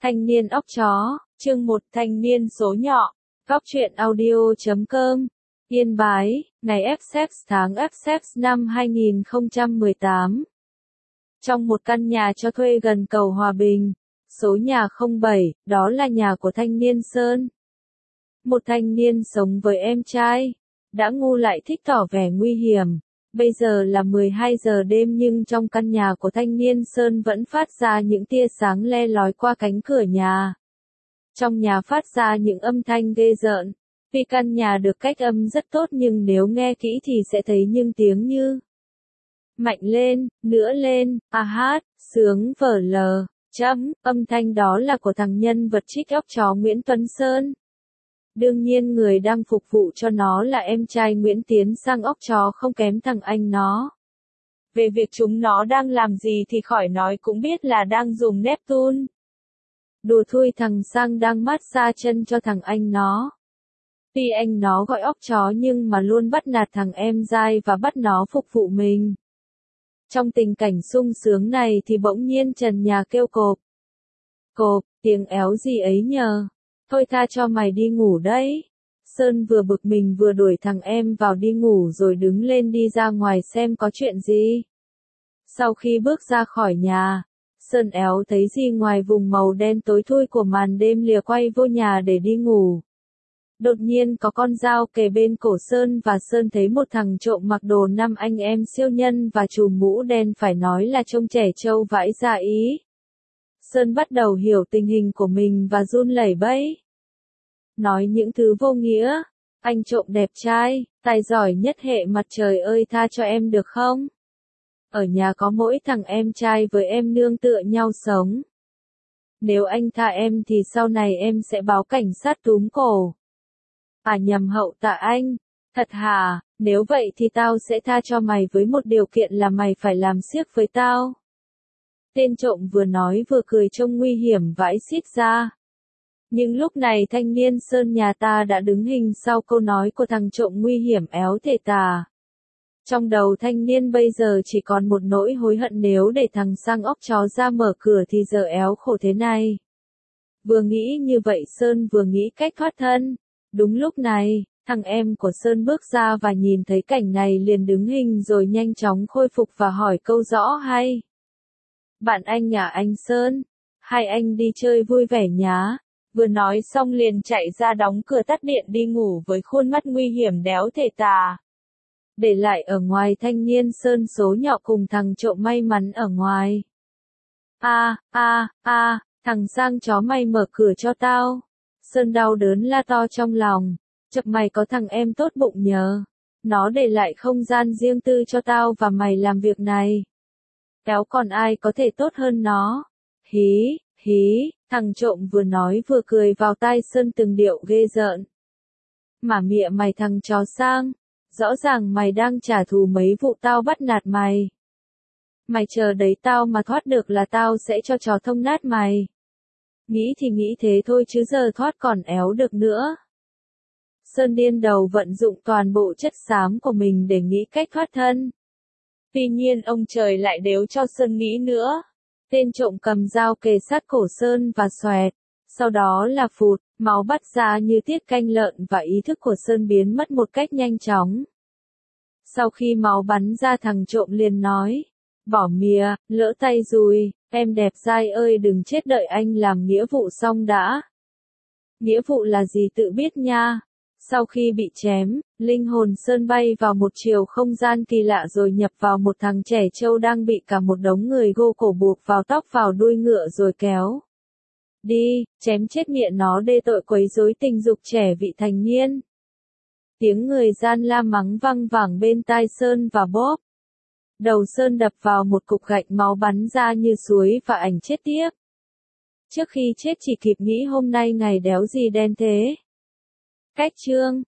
Thanh niên óc chó, chương 1 thanh niên số nhọ, Góc truyện audio.com, Yên Bái, ngày Fsex tháng Fsex năm 2018. Trong một căn nhà cho thuê gần cầu Hòa Bình, số nhà 07, đó là nhà của thanh niên Sơn. Một thanh niên sống với em trai, đã ngu lại thích tỏ vẻ nguy hiểm. Bây giờ là 12 giờ đêm nhưng trong căn nhà của thanh niên Sơn vẫn phát ra những tia sáng le lói qua cánh cửa nhà. Trong nhà phát ra những âm thanh ghê rợn. Vì căn nhà được cách âm rất tốt nhưng nếu nghe kỹ thì sẽ thấy những tiếng như mạnh lên, nữa lên, hát, sướng vở lờ, chấm, âm thanh đó là của thằng nhân vật trích óc chó Nguyễn Tuấn Sơn. Đương nhiên người đang phục vụ cho nó là em trai Nguyễn Tiến Sang óc chó không kém thằng anh nó. Về việc chúng nó đang làm gì thì khỏi nói cũng biết là đang dùng Neptune. Đùa thui thằng Sang đang massage chân cho thằng anh nó. Tuy anh nó gọi óc chó nhưng mà luôn bắt nạt thằng em dai và bắt nó phục vụ mình. Trong tình cảnh sung sướng này thì bỗng nhiên trần nhà kêu cộp. Cộp, tiếng éo gì ấy nhờ. Thôi tha cho mày đi ngủ đấy. Sơn vừa bực mình vừa đuổi thằng em vào đi ngủ rồi đứng lên đi ra ngoài xem có chuyện gì. Sau khi bước ra khỏi nhà, Sơn éo thấy gì ngoài vùng màu đen tối thui của màn đêm lìa quay vô nhà để đi ngủ. Đột nhiên có con dao kề bên cổ Sơn và Sơn thấy một thằng trộm mặc đồ năm anh em siêu nhân và trùm mũ đen phải nói là trông trẻ trâu vãi ra ý. Sơn bắt đầu hiểu tình hình của mình và run lẩy bẩy. Nói những thứ vô nghĩa, anh trộm đẹp trai, tài giỏi nhất hệ mặt trời ơi tha cho em được không? Ở nhà có mỗi thằng em trai với em nương tựa nhau sống. Nếu anh tha em thì sau này em sẽ báo cảnh sát túm cổ. À nhầm hậu tạ anh, thật hả, nếu vậy thì tao sẽ tha cho mày với một điều kiện là mày phải làm xiếc với tao. Tên trộm vừa nói vừa cười trông nguy hiểm vãi xít ra. Nhưng lúc này thanh niên Sơn nhà ta đã đứng hình sau câu nói của thằng trộm nguy hiểm éo thể tà. Trong đầu thanh niên bây giờ chỉ còn một nỗi hối hận nếu để thằng Sang óc chó ra mở cửa thì giờ éo khổ thế này. Vừa nghĩ như vậy Sơn vừa nghĩ cách thoát thân. Đúng lúc này, thằng em của Sơn bước ra và nhìn thấy cảnh này liền đứng hình rồi nhanh chóng khôi phục và hỏi câu rõ hay. Bạn anh nhà anh Sơn, hai anh đi chơi vui vẻ nhá. Vừa nói xong liền chạy ra đóng cửa tắt điện đi ngủ với khuôn mắt nguy hiểm đéo thể tà. Để lại ở ngoài thanh niên Sơn số nhọ cùng thằng trộm may mắn ở ngoài. Thằng Sang chó mày mở cửa cho tao. Sơn đau đớn la to trong lòng. Chập mày có thằng em tốt bụng nhờ. Nó để lại không gian riêng tư cho tao và mày làm việc này. Kéo còn ai có thể tốt hơn nó. Hí, thằng trộm vừa nói vừa cười vào tai Sơn từng điệu ghê rợn. Mà mịa mày thằng chó Sang. Rõ ràng mày đang trả thù mấy vụ tao bắt nạt mày. Mày chờ đấy tao mà thoát được là tao sẽ cho chó thông nát mày. Nghĩ thì nghĩ thế thôi chứ giờ thoát còn éo được nữa. Sơn điên đầu vận dụng toàn bộ chất xám của mình để nghĩ cách thoát thân. Tuy nhiên ông trời lại đếu cho Sơn nghĩ nữa. Tên trộm cầm dao kề sát cổ Sơn và xoẹt. Sau đó là phụt, máu bắt ra như tiết canh lợn và ý thức của Sơn biến mất một cách nhanh chóng. Sau khi máu bắn ra thằng trộm liền nói. Bỏ mìa, lỡ tay rồi, em đẹp dai ơi đừng chết đợi anh làm nghĩa vụ xong đã. Nghĩa vụ là gì tự biết nha. Sau khi bị chém, linh hồn Sơn bay vào một chiều không gian kỳ lạ rồi nhập vào một thằng trẻ trâu đang bị cả một đống người gô cổ buộc vào tóc vào đuôi ngựa rồi kéo. Đi, chém chết miệng nó đê tội quấy rối tình dục trẻ vị thành niên. Tiếng người gian la mắng văng vẳng bên tai Sơn và bóp. Đầu Sơn đập vào một cục gạch máu bắn ra như suối và ảnh chết tiếp. Trước khi chết chỉ kịp nghĩ hôm nay ngày đéo gì đen thế. Cách chương